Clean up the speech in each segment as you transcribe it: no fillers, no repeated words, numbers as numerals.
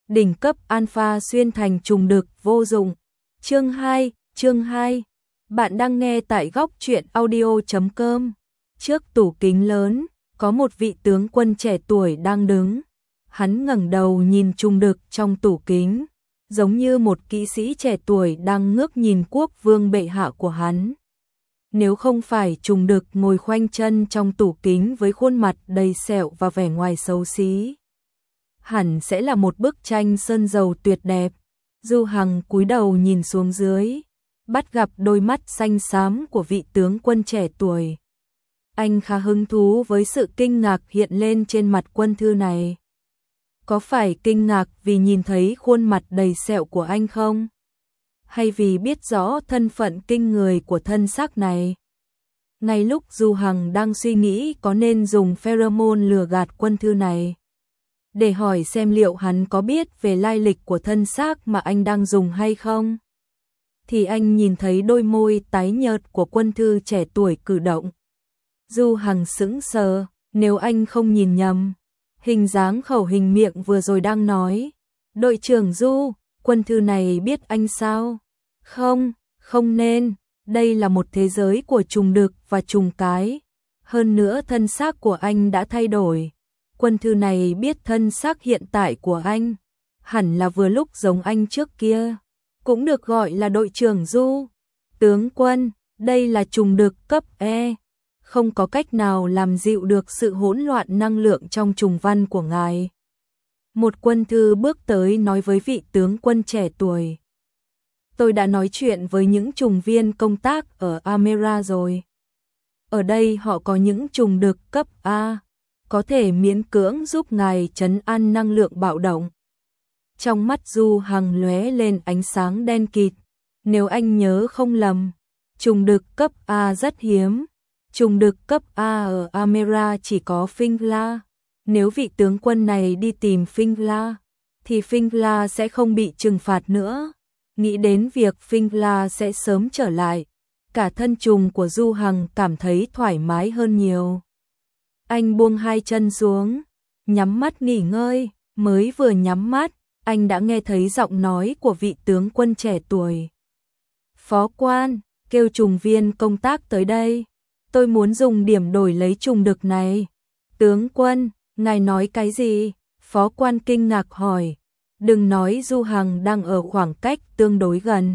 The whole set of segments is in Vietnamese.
đỉnh cấp alpha xuyên thành trùng đực vô dụng. Chương 2, bạn đang nghe tại góc truyện audio.com. Trước tủ kính lớn, có một vị tướng quân trẻ tuổi đang đứng. Hắn ngẩng đầu nhìn trùng đực trong tủ kính, giống như một kỹ sĩ trẻ tuổi đang ngước nhìn quốc vương bệ hạ của hắn. Nếu không phải trùng đực ngồi khoanh chân trong tủ kính với khuôn mặt đầy sẹo và vẻ ngoài xấu xí, hẳn sẽ là một bức tranh sơn dầu tuyệt đẹp. Du Hằng cúi đầu nhìn xuống dưới, bắt gặp đôi mắt xanh xám của vị tướng quân trẻ tuổi. Anh khá hứng thú với sự kinh ngạc hiện lên trên mặt quân thư này. Có phải kinh ngạc vì nhìn thấy khuôn mặt đầy sẹo của anh không? Hay vì biết rõ thân phận kinh người của thân xác này? Ngay lúc Du Hằng đang suy nghĩ có nên dùng pheromone lừa gạt quân thư này, để hỏi xem liệu hắn có biết về lai lịch của thân xác mà anh đang dùng hay không, thì anh nhìn thấy đôi môi tái nhợt của quân thư trẻ tuổi cử động. Du Hằng sững sờ, nếu anh không nhìn nhầm, hình dáng khẩu hình miệng vừa rồi đang nói: "Đội trưởng Du, quân thư này biết anh sao?" Không nên, đây là một thế giới của trùng đực và trùng cái. Hơn nữa thân xác của anh đã thay đổi. Quân thư này biết thân xác hiện tại của anh, hẳn là vừa lúc giống anh trước kia. Cũng được gọi là đội trưởng Du. Tướng quân, đây là trùng đực cấp E. Không có cách nào làm dịu được sự hỗn loạn năng lượng trong trùng văn của ngài. Một quân thư bước tới nói với vị tướng quân trẻ tuổi: "Tôi đã nói chuyện với những trùng viên công tác ở Amera rồi. Ở đây họ có những trùng đực cấp A, có thể miễn cưỡng giúp ngài trấn an năng lượng bạo động." Trong mắt Du Hằng lóe lên ánh sáng đen kịt. Nếu anh nhớ không lầm, trùng đực cấp A rất hiếm. Trùng đực cấp A ở Amera chỉ có Fingla. Nếu vị tướng quân này đi tìm Fingla, thì Fingla sẽ không bị trừng phạt nữa. Nghĩ đến việc Fingla sẽ sớm trở lại, cả thân trùng của Du Hằng cảm thấy thoải mái hơn nhiều. Anh buông hai chân xuống, nhắm mắt nghỉ ngơi. Mới vừa nhắm mắt, anh đã nghe thấy giọng nói của vị tướng quân trẻ tuổi: "Phó quan, kêu trùng viên công tác tới đây. Tôi muốn dùng điểm đổi lấy trùng đực này." "Tướng quân, ngài nói cái gì?" Phó quan kinh ngạc hỏi. Đừng nói Du Hằng đang ở khoảng cách tương đối gần.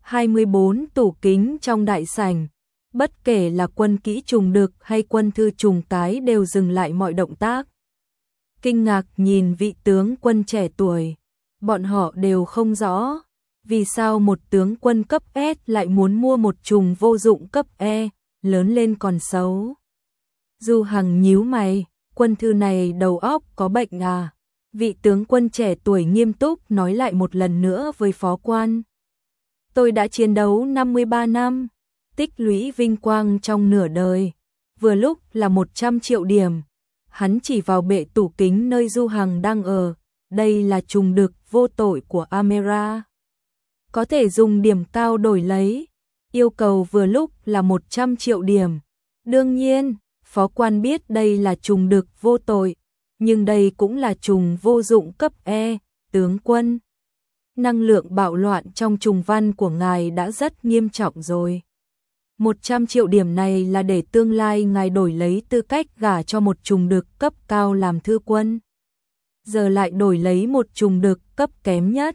24 tủ kính trong đại sảnh, bất kể là quân kỹ trùng đực hay quân thư trùng cái đều dừng lại mọi động tác. Kinh ngạc nhìn vị tướng quân trẻ tuổi. Bọn họ đều không rõ vì sao một tướng quân cấp S lại muốn mua một trùng vô dụng cấp E, lớn lên còn xấu. Du Hằng nhíu mày, quân thư này đầu óc có bệnh à? Vị tướng quân trẻ tuổi nghiêm túc nói lại một lần nữa với phó quan: "Tôi đã chiến đấu 53 năm, tích lũy vinh quang trong nửa đời, vừa lúc là 100 triệu điểm." Hắn chỉ vào bệ tủ kính nơi Du Hằng đang ở. "Đây là trùng đực vô tội của Amera. Có thể dùng điểm cao đổi lấy. Yêu cầu vừa lúc là 100 triệu điểm. Đương nhiên, phó quan biết đây là trùng đực vô tội, nhưng đây cũng là trùng vô dụng cấp E, tướng quân. Năng lượng bạo loạn trong trùng văn của ngài đã rất nghiêm trọng rồi. 100 triệu điểm này là để tương lai ngài đổi lấy tư cách gả cho một trùng đực cấp cao làm thư quân. Giờ lại đổi lấy một trùng đực cấp kém nhất.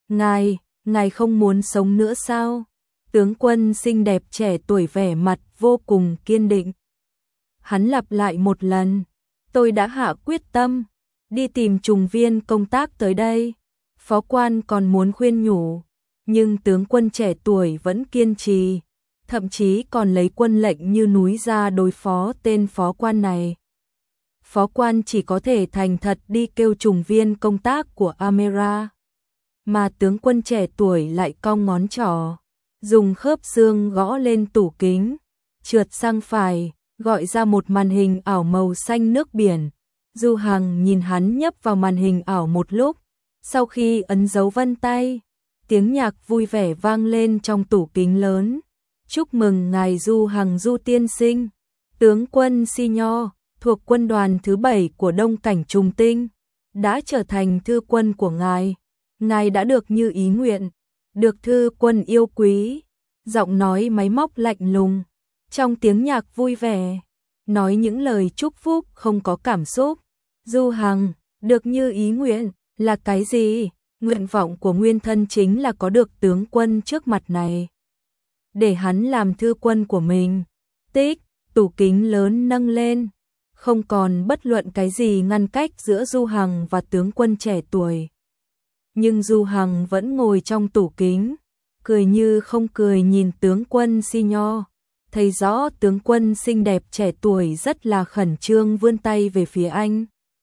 Ngài không muốn sống nữa sao?" Tướng quân xinh đẹp trẻ tuổi vẻ mặt vô cùng kiên định. Hắn lặp lại một lần: "Tôi đã hạ quyết tâm, đi tìm trùng viên công tác tới đây." Phó quan còn muốn khuyên nhủ, nhưng tướng quân trẻ tuổi vẫn kiên trì, thậm chí còn lấy quân lệnh như núi ra đối phó tên phó quan này. Phó quan chỉ có thể thành thật đi kêu trùng viên công tác của Amera. Mà tướng quân trẻ tuổi lại cong ngón trỏ, dùng khớp xương gõ lên tủ kính, trượt sang phải, gọi ra một màn hình ảo màu xanh nước biển. Du Hằng nhìn hắn nhấp vào màn hình ảo một lúc, sau khi ấn dấu vân tay, tiếng nhạc vui vẻ vang lên trong tủ kính lớn. "Chúc mừng ngài Du Hằng Du tiên sinh, tướng quân Senior, thuộc quân đoàn thứ 7 của Đông Cảnh Trùng Tinh, đã trở thành thư quân của ngài." ngài đã được như ý nguyện, được thư quân yêu quý. Giọng nói máy móc lạnh lùng, trong tiếng nhạc vui vẻ, nói những lời chúc phúc không có cảm xúc. Du Hằng, được như ý nguyện, là cái gì? Nguyện vọng của nguyên thân chính là có được tướng quân trước mặt này, để hắn làm thư quân của mình. Tích, tủ kính lớn nâng lên, không còn bất luận cái gì ngăn cách giữa Du Hằng và tướng quân trẻ tuổi. Nhưng Du Hằng vẫn ngồi trong tủ kính, cười như không cười nhìn tướng quân Senior, thấy rõ tướng quân xinh đẹp trẻ tuổi rất là khẩn trương vươn tay về phía anh.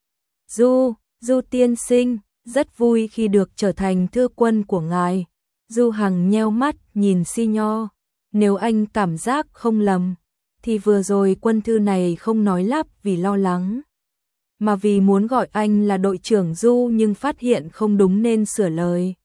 Du tiên sinh, rất vui khi được trở thành thư quân của ngài. Du Hằng nheo mắt nhìn Senior, nếu anh cảm giác không lầm, thì vừa rồi quân thư này không nói lắp vì lo lắng, mà vì muốn gọi anh là đội trưởng Du nhưng phát hiện không đúng nên sửa lời.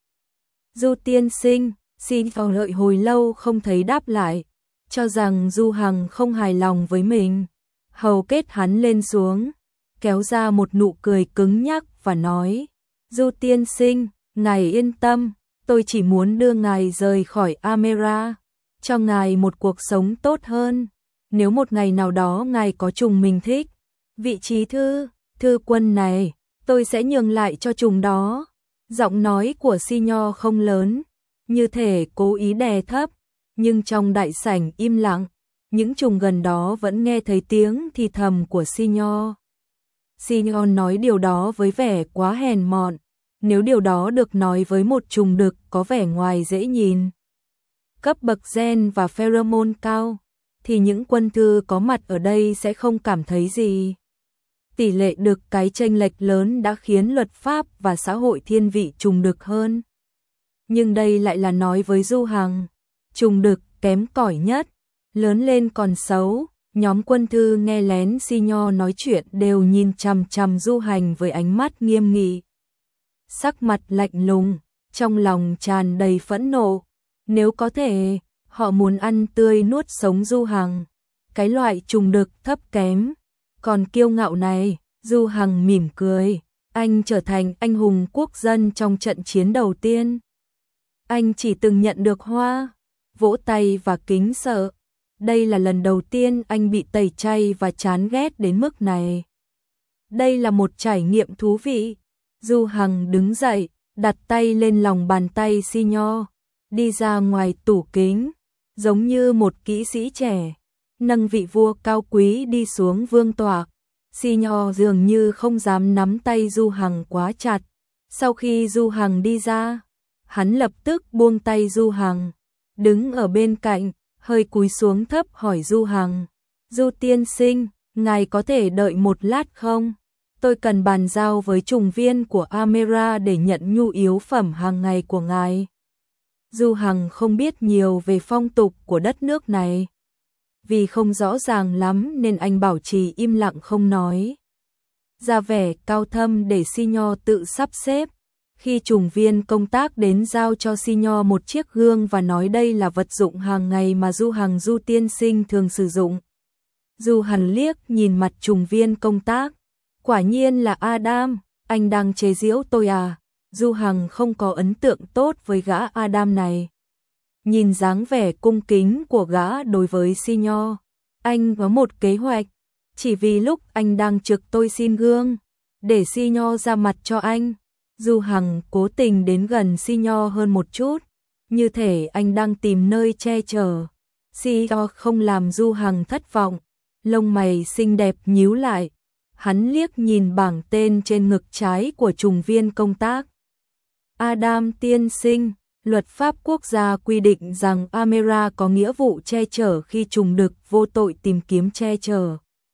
Du tiên sinh, xin vào đợi hồi lâu không thấy đáp lại, cho rằng Du Hằng không hài lòng với mình. Hầu kết hắn lên xuống, kéo ra một nụ cười cứng nhắc và nói, Du tiên sinh, ngài yên tâm, tôi chỉ muốn đưa ngài rời khỏi Amera, cho ngài một cuộc sống tốt hơn. Nếu một ngày nào đó ngài có trùng mình thích, vị trí thư quân này, tôi sẽ nhường lại cho trùng đó. Giọng nói của Senior không lớn, như thể cố ý đè thấp, nhưng trong đại sảnh im lặng, những trùng gần đó vẫn nghe thấy tiếng thì thầm của Senior. Senior nói điều đó với vẻ quá hèn mọn, nếu điều đó được nói với một trùng đực có vẻ ngoài dễ nhìn, cấp bậc gen và pheromone cao, thì những quân thư có mặt ở đây sẽ không cảm thấy gì. Tỷ lệ đực cái chênh lệch lớn đã khiến luật pháp và xã hội thiên vị trùng đực hơn. Nhưng đây lại là nói với Du Hằng, trùng đực kém cỏi nhất, lớn lên còn xấu. Nhóm quân thư nghe lén Senior nói chuyện đều nhìn chằm chằm Du Hằng với ánh mắt nghiêm nghị, sắc mặt lạnh lùng, trong lòng tràn đầy phẫn nộ. Nếu có thể, họ muốn ăn tươi nuốt sống Du Hằng, cái loại trùng đực thấp kém. Còn kiêu ngạo này, Du Hằng mỉm cười, anh trở thành anh hùng quốc dân trong trận chiến đầu tiên. Anh chỉ từng nhận được hoa, vỗ tay và kính sợ. Đây là lần đầu tiên anh bị tẩy chay và chán ghét đến mức này. Đây là một trải nghiệm thú vị. Du Hằng đứng dậy, đặt tay lên lòng bàn tay Senior, đi ra ngoài tủ kính, giống như một kỹ sĩ trẻ, nâng vị vua cao quý đi xuống vương tọa. Senior dường như không dám nắm tay Du Hằng quá chặt. Sau khi Du Hằng đi ra, hắn lập tức buông tay Du Hằng, đứng ở bên cạnh, hơi cúi xuống thấp hỏi Du Hằng, Du tiên sinh, ngài có thể đợi một lát không? Tôi cần bàn giao với trùng viên của Amera để nhận nhu yếu phẩm hàng ngày của ngài. Du Hằng không biết nhiều về phong tục của đất nước này, vì không rõ ràng lắm nên anh bảo trì im lặng không nói, ra vẻ cao thâm để Senior tự sắp xếp. Khi trùng viên công tác đến giao cho Senior một chiếc gương và nói đây là vật dụng hàng ngày mà Du Hằng Du tiên sinh thường sử dụng. Du Hằng liếc nhìn mặt trùng viên công tác, quả nhiên là Adam, anh đang chế giễu tôi à? Du Hằng không có ấn tượng tốt với gã Adam này. Nhìn dáng vẻ cung kính của gã đối với Senior, anh có một kế hoạch, chỉ vì lúc anh đang trực tôi xin gương, để Senior ra mặt cho anh. Du Hằng cố tình đến gần Senior hơn một chút, như thể anh đang tìm nơi che chở. Senior không làm Du Hằng thất vọng, lông mày xinh đẹp nhíu lại, hắn liếc nhìn bảng tên trên ngực trái của trùng viên công tác. Adam tiên sinh, luật pháp quốc gia quy định rằng Amera có nghĩa vụ che chở khi trùng đực vô tội tìm kiếm che chở.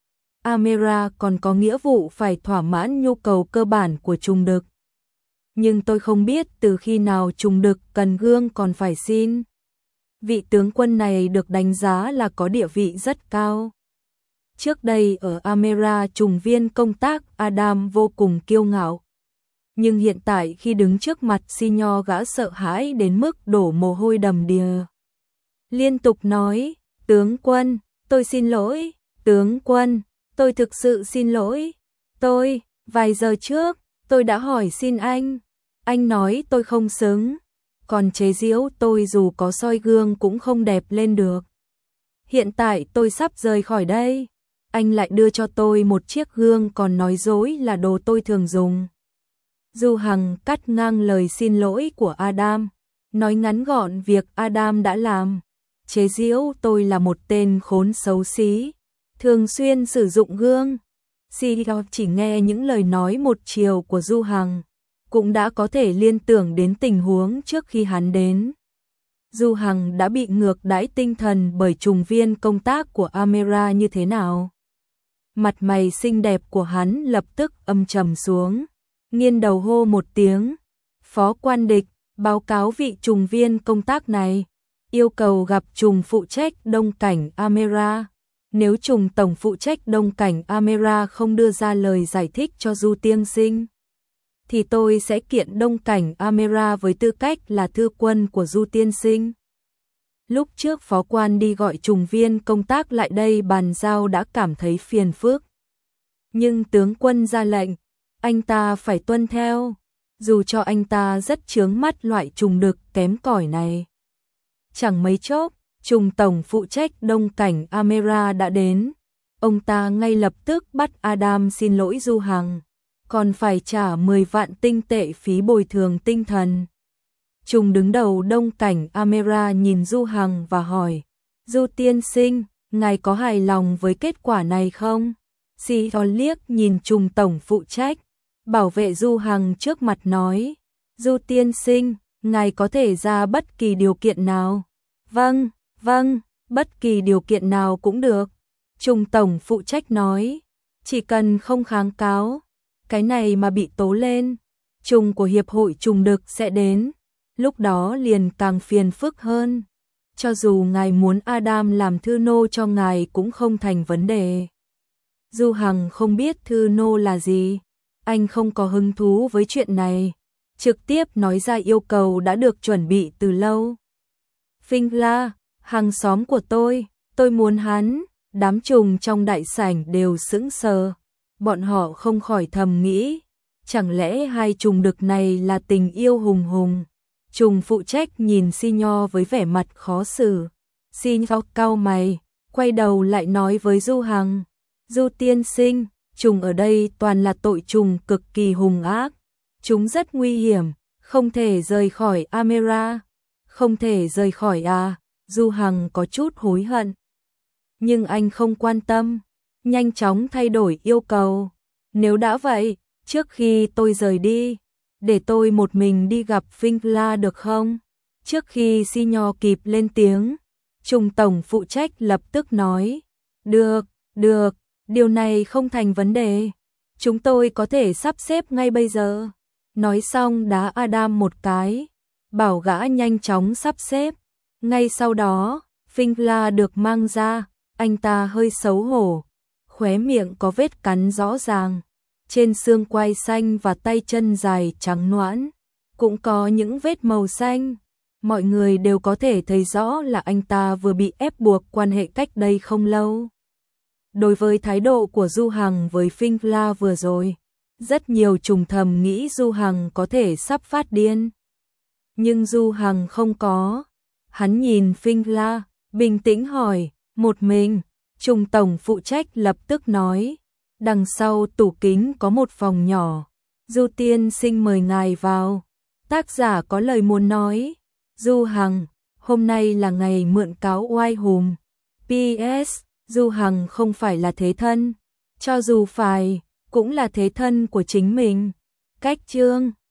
Amera còn có nghĩa vụ phải thỏa mãn nhu cầu cơ bản của trùng đực. Nhưng tôi không biết từ khi nào trùng đực cần gương còn phải xin. Vị tướng quân này được đánh giá là có địa vị rất cao. Trước đây ở Amera trùng viên công tác Adam vô cùng kiêu ngạo. Nhưng hiện tại khi đứng trước mặt Senior gã sợ hãi đến mức đổ mồ hôi đầm đìa. Liên tục nói, tướng quân, tôi xin lỗi, tướng quân, tôi thực sự xin lỗi. Vài giờ trước, tôi đã hỏi xin anh, Anh nói tôi không xứng, còn chế giễu tôi dù có soi gương cũng không đẹp lên được. Hiện tại tôi sắp rời khỏi đây, anh lại đưa cho tôi một chiếc gương còn nói dối là đồ tôi thường dùng. Du Hằng cắt ngang lời xin lỗi của Adam, nói ngắn gọn việc Adam đã làm. Chế giễu tôi là một tên khốn xấu xí, thường xuyên sử dụng gương. Chỉ nghe những lời nói một chiều của Du Hằng, cũng đã có thể liên tưởng đến tình huống trước khi hắn đến. Du Hằng đã bị ngược đãi tinh thần bởi trùng viên công tác của Amira như thế nào. Mặt mày xinh đẹp của hắn lập tức âm trầm xuống, nghiêng đầu hô một tiếng, Phó Quan Địch, báo cáo vị trùng viên công tác này, yêu cầu gặp trùng phụ trách Đông Cảnh Amira. Nếu trùng tổng phụ trách Đông Cảnh Amira không đưa ra lời giải thích cho Du tiên sinh, thì tôi sẽ kiện Đông Cảnh Amira với tư cách là thư quân của Du tiên sinh. Lúc trước phó quan đi gọi trùng viên công tác lại đây bàn giao đã cảm thấy phiền phức. Nhưng tướng quân ra lệnh, anh ta phải tuân theo, dù cho anh ta rất chướng mắt loại trùng đực kém cỏi này. Chẳng mấy chốc, trùng tổng phụ trách Đông Cảnh Amira đã đến. Ông ta ngay lập tức bắt Adam xin lỗi Du Hằng, còn phải trả 10 vạn tinh tệ phí bồi thường tinh thần. Trùng đứng đầu Đông Cảnh Amira nhìn Du Hằng và hỏi, Du tiên sinh, ngài có hài lòng với kết quả này không? Liếc nhìn trùng tổng phụ trách, bảo vệ Du Hằng trước mặt nói, Du tiên sinh, ngài có thể ra bất kỳ điều kiện nào. Vâng, vâng, bất kỳ điều kiện nào cũng được. Trùng tổng phụ trách nói, chỉ cần không kháng cáo, cái này mà bị tố lên, trùng của hiệp hội trùng đực sẽ đến, lúc đó liền càng phiền phức hơn. Cho dù ngài muốn Adam làm thư nô cho ngài cũng không thành vấn đề. Du Hằng không biết thư nô là gì, anh không có hứng thú với chuyện này, trực tiếp nói ra yêu cầu đã được chuẩn bị từ lâu. Fingla, hàng xóm của tôi muốn hắn. Đám trùng trong đại sảnh đều sững sờ, bọn họ không khỏi thầm nghĩ, chẳng lẽ hai trùng đực này là tình yêu hùng hùng. Trùng phụ trách nhìn Sinyo với vẻ mặt khó xử. Sinyo cau mày, quay đầu lại nói với Du Hằng, Du tiên sinh, trùng ở đây toàn là tội trùng cực kỳ hung ác, chúng rất nguy hiểm, không thể rời khỏi Amira. Không thể rời khỏi à? Du Hằng có chút hối hận. Nhưng anh không quan tâm, nhanh chóng thay đổi yêu cầu. Nếu đã vậy, trước khi tôi rời đi, để tôi một mình đi gặp Fingla được không? Trước khi Sinyo kịp lên tiếng, trùng tổng phụ trách lập tức nói, được, điều này không thành vấn đề. Chúng tôi có thể sắp xếp ngay bây giờ. Nói xong đá Adam một cái, bảo gã nhanh chóng sắp xếp. Ngay sau đó, Fingla được mang ra. Anh ta hơi xấu hổ, khóe miệng có vết cắn rõ ràng, trên xương quai xanh và tay chân dài trắng nõn, cũng có những vết màu xanh. Mọi người đều có thể thấy rõ là anh ta vừa bị ép buộc quan hệ cách đây không lâu. Đối với thái độ của Du Hằng với Fingla vừa rồi, rất nhiều trùng thầm nghĩ Du Hằng có thể sắp phát điên. Nhưng Du Hằng không có. Hắn nhìn Fingla, bình tĩnh hỏi, một mình. Trùng tổng phụ trách lập tức nói, đằng sau tủ kính có một phòng nhỏ, Du tiên sinh mời ngài vào. Tác giả có lời muốn nói, Du Hằng, hôm nay là ngày mượn cáo oai hùng. PS, Du Hằng không phải là thế thân, cho dù phải, cũng là thế thân của chính mình. Cách chương